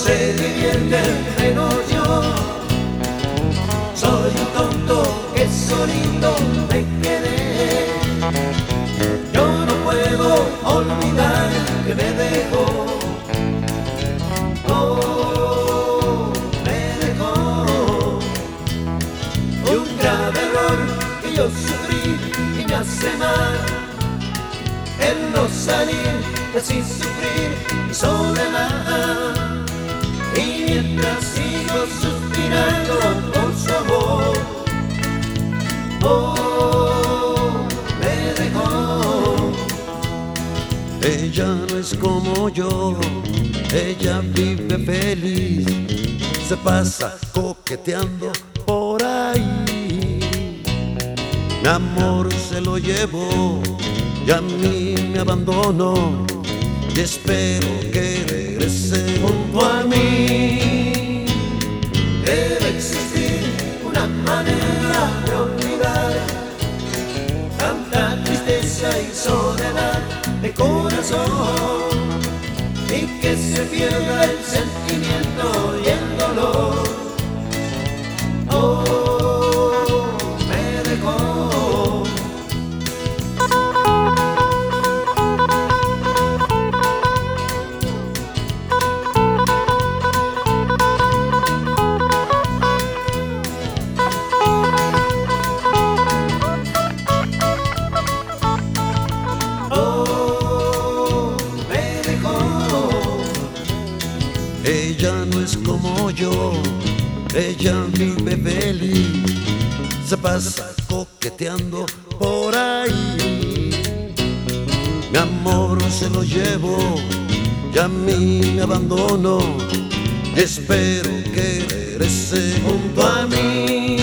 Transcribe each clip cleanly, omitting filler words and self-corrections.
se divierte menos yo. Soy un tonto que solito me quedé. Yo no puedo olvidar que me dejó. Oh, me dejó. Y un grave error que yo sufrí y me hace mal el no salir, así sufrir mi soledad. Y mientras sigo suspirando por su amor, oh, me dejó. Ella no es como yo, ella vive feliz, se pasa coqueteando por ahí. Mi amor se lo llevó y a mí me abandonó, y espero que regrese junto a mí. Debe existir una manera de olvidar tanta tristeza y soledad de corazón, y que se pierda el sentimiento y el dolor. Oh, me dejó. Ella no es como yo, ella vive feliz, se pasa coqueteando por ahí. Mi amor se lo llevo y a mí me abandonó, y espero que regrese junto a mí.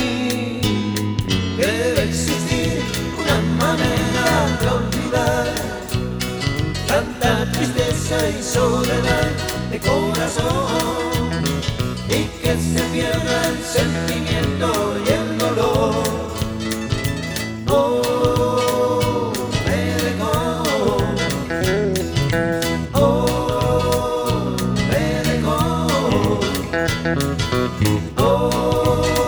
Debe existir una manera de olvidar tanta tristeza y soledad de corazón, y que se pierda el sentimiento y el dolor. Oh, me dejó. Oh, me dejó. Oh.